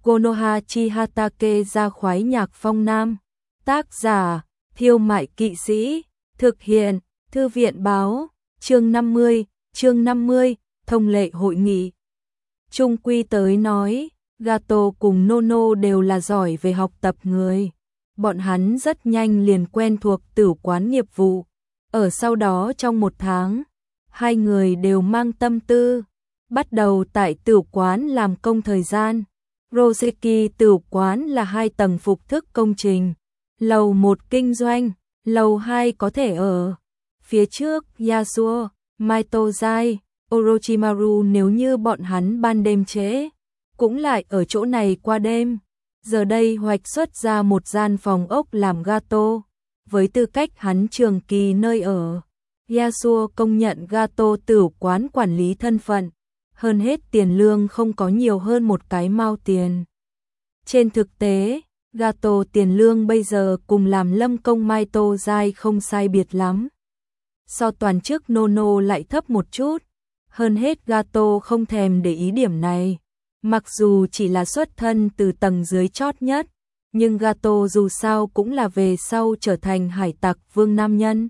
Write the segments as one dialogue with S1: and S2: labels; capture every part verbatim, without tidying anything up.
S1: Konoha Chihatake ra khoái nhạc phong nam. Tác giả, Thiêu Mại Kỵ Sĩ. Thực hiện, Thư viện báo. Chương năm mươi, chương năm mươi, thông lệ hội nghị. Trung quy tới nói, Gato cùng Nono đều là giỏi về học tập người. Bọn hắn rất nhanh liền quen thuộc tử quán nghiệp vụ. Ở sau đó trong một tháng, hai người đều mang tâm tư, bắt đầu tại tử quán làm công thời gian. Roseki tử quán là hai tầng phục thức công trình. Lầu một kinh doanh, lầu hai có thể ở. Phía trước, Yasuo, Maitozai, Orochimaru nếu như bọn hắn ban đêm trễ, cũng lại ở chỗ này qua đêm. Giờ đây hoạch xuất ra một gian phòng ốc làm Gato, với tư cách hắn trường kỳ nơi ở. Yasuo công nhận Gato tử quán quản lý thân phận, hơn hết tiền lương không có nhiều hơn một cái mao tiền. Trên thực tế, Gato tiền lương bây giờ cùng làm lâm công Maitozai không sai biệt lắm. So toàn chức Nono lại thấp một chút, hơn hết Gato không thèm để ý điểm này. Mặc dù chỉ là xuất thân từ tầng dưới chót nhất, nhưng Gato dù sao cũng là về sau trở thành hải tặc vương nam nhân.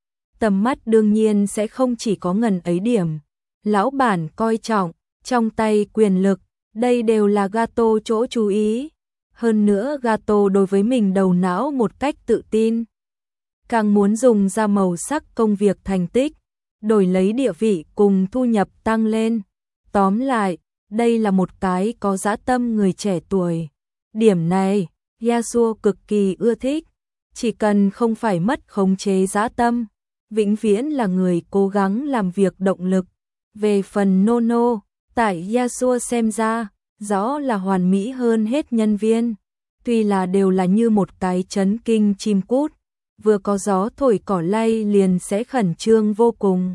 S1: Tầm mắt đương nhiên sẽ không chỉ có ngần ấy điểm. Lão bản coi trọng, trong tay quyền lực, đây đều là Gato chỗ chú ý. Hơn nữa Gato đối với mình đầu não một cách tự tin. Càng muốn dùng ra màu sắc công việc thành tích, đổi lấy địa vị cùng thu nhập tăng lên. Tóm lại, đây là một cái có dã tâm người trẻ tuổi. Điểm này, Yasuo cực kỳ ưa thích. Chỉ cần không phải mất khống chế dã tâm, vĩnh viễn là người cố gắng làm việc động lực. Về phần Nono, tại Yasuo xem ra, rõ là hoàn mỹ hơn hết nhân viên. Tuy là đều là như một cái chấn kinh chim cút, vừa có gió thổi cỏ lay liền sẽ khẩn trương vô cùng.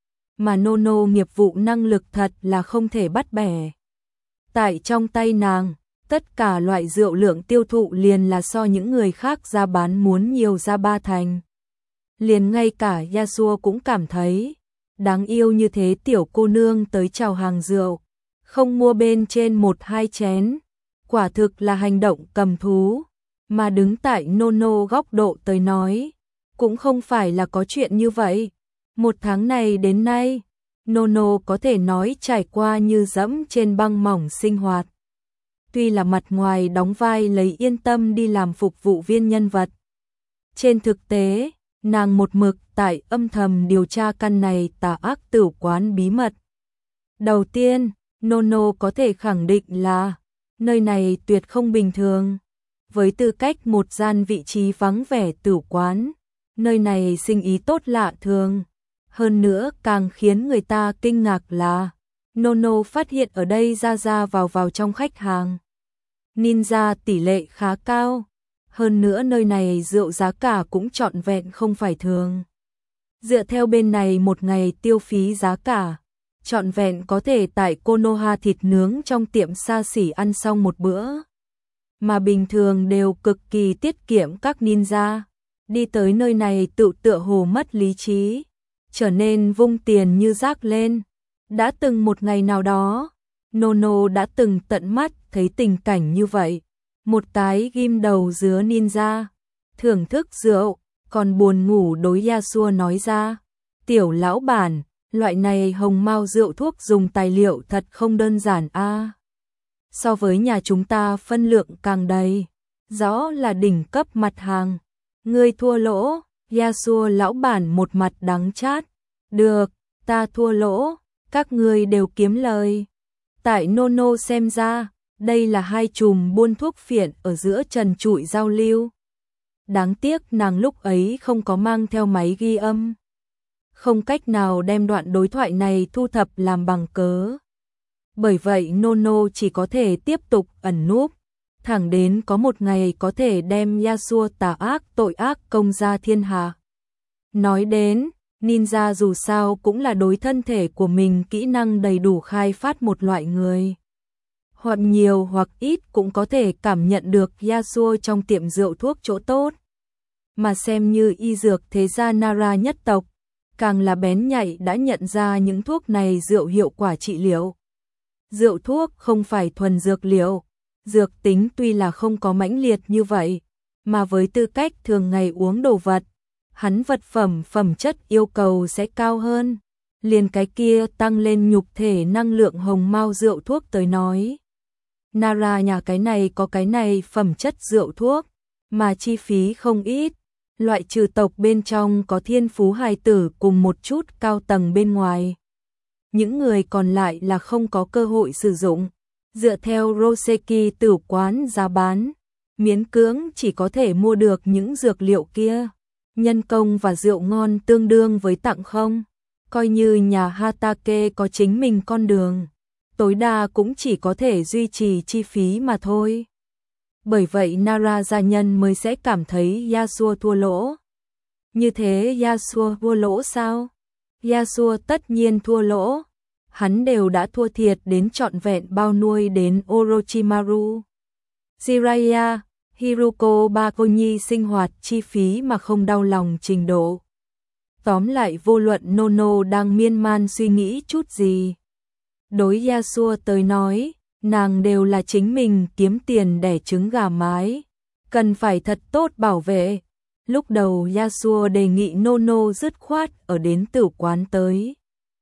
S1: Mà Nono nghiệp vụ năng lực thật là không thể bắt bẻ. Tại trong tay nàng, tất cả loại rượu lượng tiêu thụ liền là so những người khác ra bán muốn nhiều ra ba thành. Liền ngay cả Yasuo cũng cảm thấy, đáng yêu như thế tiểu cô nương tới chào hàng rượu, không mua bên trên một hai chén, quả thực là hành động cầm thú. Mà đứng tại Nono góc độ tới nói, cũng không phải là có chuyện như vậy. Một tháng này đến nay, Nono có thể nói trải qua như dẫm trên băng mỏng sinh hoạt. Tuy là mặt ngoài đóng vai lấy yên tâm đi làm phục vụ viên nhân vật, trên thực tế, nàng một mực tại âm thầm điều tra căn này tà ác tử quán bí mật. Đầu tiên, Nono có thể khẳng định là nơi này tuyệt không bình thường. Với tư cách một gian vị trí vắng vẻ tử quán, nơi này sinh ý tốt lạ thường. Hơn nữa càng khiến người ta kinh ngạc là Nono phát hiện ở đây ra ra vào vào trong khách hàng ninja tỷ lệ khá cao. Hơn nữa nơi này rượu giá cả cũng trọn vẹn không phải thường. Dựa theo bên này một ngày tiêu phí giá cả, trọn vẹn có thể tại Konoha thịt nướng trong tiệm xa xỉ ăn xong một bữa. Mà bình thường đều cực kỳ tiết kiệm các ninja. Đi tới nơi này tự tựa hồ mất lý trí, trở nên vung tiền như rác lên. Đã từng một ngày nào đó, Nono đã từng tận mắt thấy tình cảnh như vậy. Một cái ghim đầu dứa ninja, thưởng thức rượu, còn buồn ngủ đối Yasuo nói ra. Tiểu lão bản, loại này hồng mao rượu thuốc dùng tài liệu thật không đơn giản a. À. So với nhà chúng ta phân lượng càng đầy, rõ là đỉnh cấp mặt hàng. Ngươi thua lỗ, Yasuo lão bản một mặt đắng chát. Được, ta thua lỗ, các ngươi đều kiếm lời. Tại Nono xem ra, đây là hai chùm buôn thuốc phiện ở giữa trần trụi giao lưu. Đáng tiếc nàng lúc ấy không có mang theo máy ghi âm. Không cách nào đem đoạn đối thoại này thu thập làm bằng cớ. Bởi vậy Nono chỉ có thể tiếp tục ẩn núp, thẳng đến có một ngày có thể đem Yasuo tà ác tội ác công ra thiên hạ. Nói đến, ninja dù sao cũng là đối thân thể của mình kỹ năng đầy đủ khai phát một loại người. Hoặc nhiều hoặc ít cũng có thể cảm nhận được Yasuo trong tiệm rượu thuốc chỗ tốt. Mà xem như y dược thế gia Nara nhất tộc, càng là bén nhạy đã nhận ra những thuốc này rượu hiệu quả trị liệu. Rượu thuốc không phải thuần dược liệu, dược tính tuy là không có mãnh liệt như vậy, mà với tư cách thường ngày uống đồ vật, hắn vật phẩm phẩm chất yêu cầu sẽ cao hơn. Liền cái kia tăng lên nhục thể năng lượng hồng mao rượu thuốc tới nói. Nara nhà cái này có cái này phẩm chất rượu thuốc, mà chi phí không ít. Loại trừ tộc bên trong có thiên phú hài tử cùng một chút cao tầng bên ngoài. Những người còn lại là không có cơ hội sử dụng. Dựa theo Roseki tử quán giá bán, miễn cưỡng chỉ có thể mua được những dược liệu kia. Nhân công và rượu ngon tương đương với tặng không. Coi như nhà Hatake có chính mình con đường, tối đa cũng chỉ có thể duy trì chi phí mà thôi. Bởi vậy Nara gia nhân mới sẽ cảm thấy Yasuo thua lỗ. Như thế Yasuo thua lỗ sao? Yasuo tất nhiên thua lỗ. Hắn đều đã thua thiệt đến trọn vẹn bao nuôi đến Orochimaru, Jiraiya, Hiruko Bakonyi sinh hoạt chi phí mà không đau lòng trình độ. Tóm lại vô luận Nono đang miên man suy nghĩ chút gì. Đối Yasuo tới nói, nàng đều là chính mình kiếm tiền đẻ trứng gà mái, cần phải thật tốt bảo vệ. Lúc đầu Yasuo đề nghị Nono dứt khoát ở đến tử quán tới.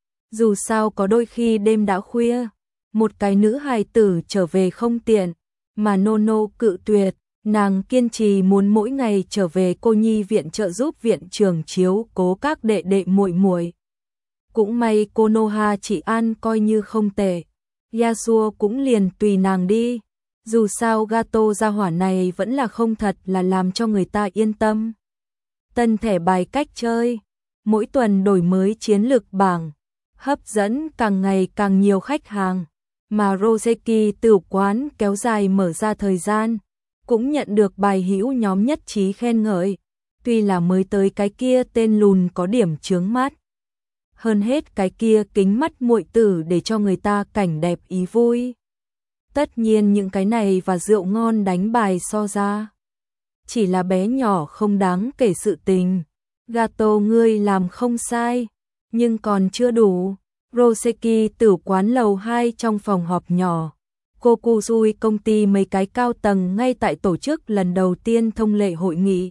S1: Dù sao có đôi khi đêm đã khuya, một cái nữ hài tử trở về không tiện, mà Nono cự tuyệt, nàng kiên trì muốn mỗi ngày trở về cô nhi viện trợ giúp viện trường chiếu cố các đệ đệ muội muội. Cũng may Konoha chỉ an coi như không tệ, Yasuo cũng liền tùy nàng đi. Dù sao Gato gia hỏa này vẫn là không thật là làm cho người ta yên tâm. Tân thẻ bài cách chơi, mỗi tuần đổi mới chiến lược bảng, hấp dẫn càng ngày càng nhiều khách hàng, mà Roseki tử quán kéo dài mở ra thời gian, cũng nhận được bài hữu nhóm nhất trí khen ngợi. Tuy là mới tới cái kia tên lùn có điểm chướng mắt, hơn hết cái kia kính mắt muội tử để cho người ta cảnh đẹp ý vui. Tất nhiên những cái này và rượu ngon đánh bài so ra, chỉ là bé nhỏ không đáng kể sự tình. Gato ngươi làm không sai, nhưng còn chưa đủ. Roseki tử quán lầu hai trong phòng họp nhỏ. Kokuzui công ty mấy cái cao tầng ngay tại tổ chức lần đầu tiên thông lệ hội nghị.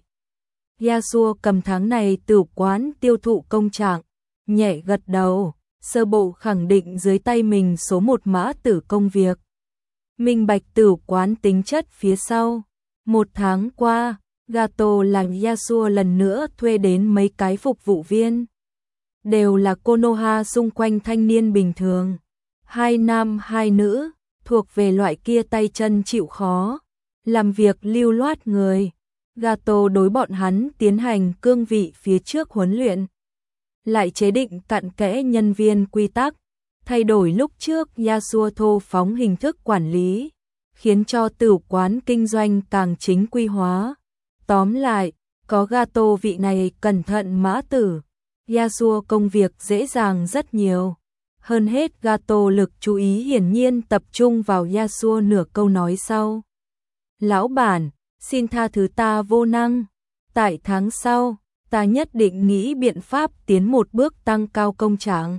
S1: Yasuo cầm tháng này tử quán tiêu thụ công trạng, nhẹ gật đầu, sơ bộ khẳng định dưới tay mình số một mã tử công việc. Minh bạch tử quán tính chất phía sau. Một tháng qua, Gato làm Yasuo lần nữa thuê đến mấy cái phục vụ viên. Đều là Konoha xung quanh thanh niên bình thường. Hai nam hai nữ, thuộc về loại kia tay chân chịu khó, làm việc lưu loát người. Gato đối bọn hắn tiến hành cương vị phía trước huấn luyện. Lại chế định cặn kẽ nhân viên quy tắc, thay đổi lúc trước Yasuo thô phóng hình thức quản lý, khiến cho tử quán kinh doanh càng chính quy hóa. Tóm lại, có Gato vị này cẩn thận mã tử, Yasuo công việc dễ dàng rất nhiều. Hơn hết Gato lực chú ý hiển nhiên tập trung vào Yasuo nửa câu nói sau. Lão bản, xin tha thứ ta vô năng. Tại tháng sau, ta nhất định nghĩ biện pháp tiến một bước tăng cao công trạng.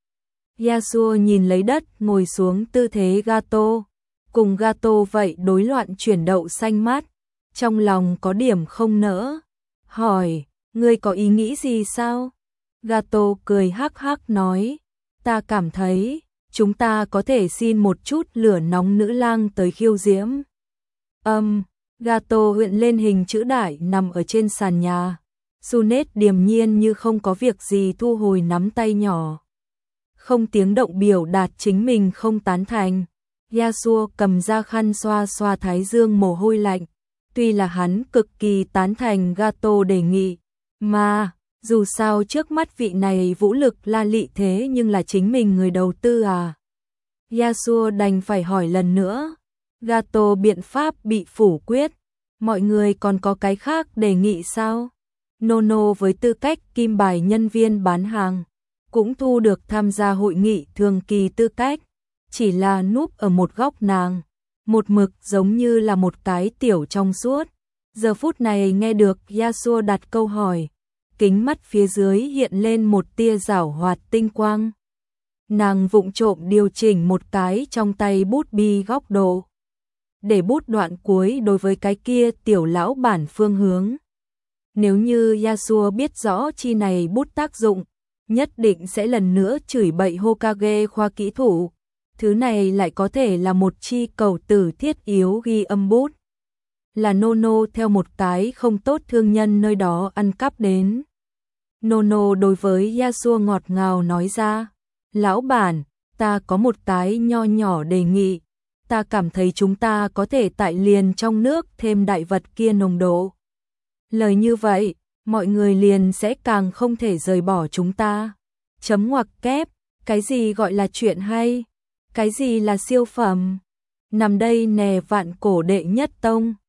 S1: Yasuo nhìn lấy đất ngồi xuống tư thế Gato. Cùng Gato vậy đối loạn chuyển đậu xanh mát. Trong lòng có điểm không nỡ. Hỏi, ngươi có ý nghĩ gì sao? Gato cười hắc hắc nói. Ta cảm thấy, chúng ta có thể xin một chút lửa nóng nữ lang tới khiêu diễm. Âm, um, Gato huyện lên hình chữ đại nằm ở trên sàn nhà. Sunet điềm nhiên như không có việc gì thu hồi nắm tay nhỏ. Không tiếng động biểu đạt chính mình không tán thành. Yasuo cầm ra khăn xoa xoa thái dương mồ hôi lạnh. Tuy là hắn cực kỳ tán thành Gato đề nghị, mà dù sao trước mắt vị này vũ lực la lị thế nhưng là chính mình người đầu tư à. Yasuo đành phải hỏi lần nữa. Gato biện pháp bị phủ quyết. Mọi người còn có cái khác đề nghị sao? Nono với tư cách kim bài nhân viên bán hàng, cũng thu được tham gia hội nghị thường kỳ tư cách. Chỉ là núp ở một góc nàng, một mực giống như là một cái tiểu trong suốt. Giờ phút này nghe được Yasuo đặt câu hỏi, kính mắt phía dưới hiện lên một tia giảo hoạt tinh quang. Nàng vụng trộm điều chỉnh một cái trong tay bút bi góc độ. để bút đoạn cuối đối với cái kia tiểu lão bản phương hướng. Nếu như Yasuo biết rõ chi này bút tác dụng, nhất định sẽ lần nữa chửi bậy Hokage khoa kỹ thủ. Thứ này lại có thể là một chi cầu tử thiết yếu ghi âm bút. Là Nono theo một cái không tốt thương nhân nơi đó ăn cắp đến. Nono đối với Yasuo ngọt ngào nói ra, lão bản, ta có một cái nho nhỏ đề nghị, ta cảm thấy chúng ta có thể tại liền trong nước thêm đại vật kia nồng độ. Lời như vậy, mọi người liền sẽ càng không thể rời bỏ chúng ta. Chấm ngoặc kép, cái gì gọi là chuyện hay? Cái gì là siêu phẩm? Nằm đây nè vạn cổ đệ nhất tông.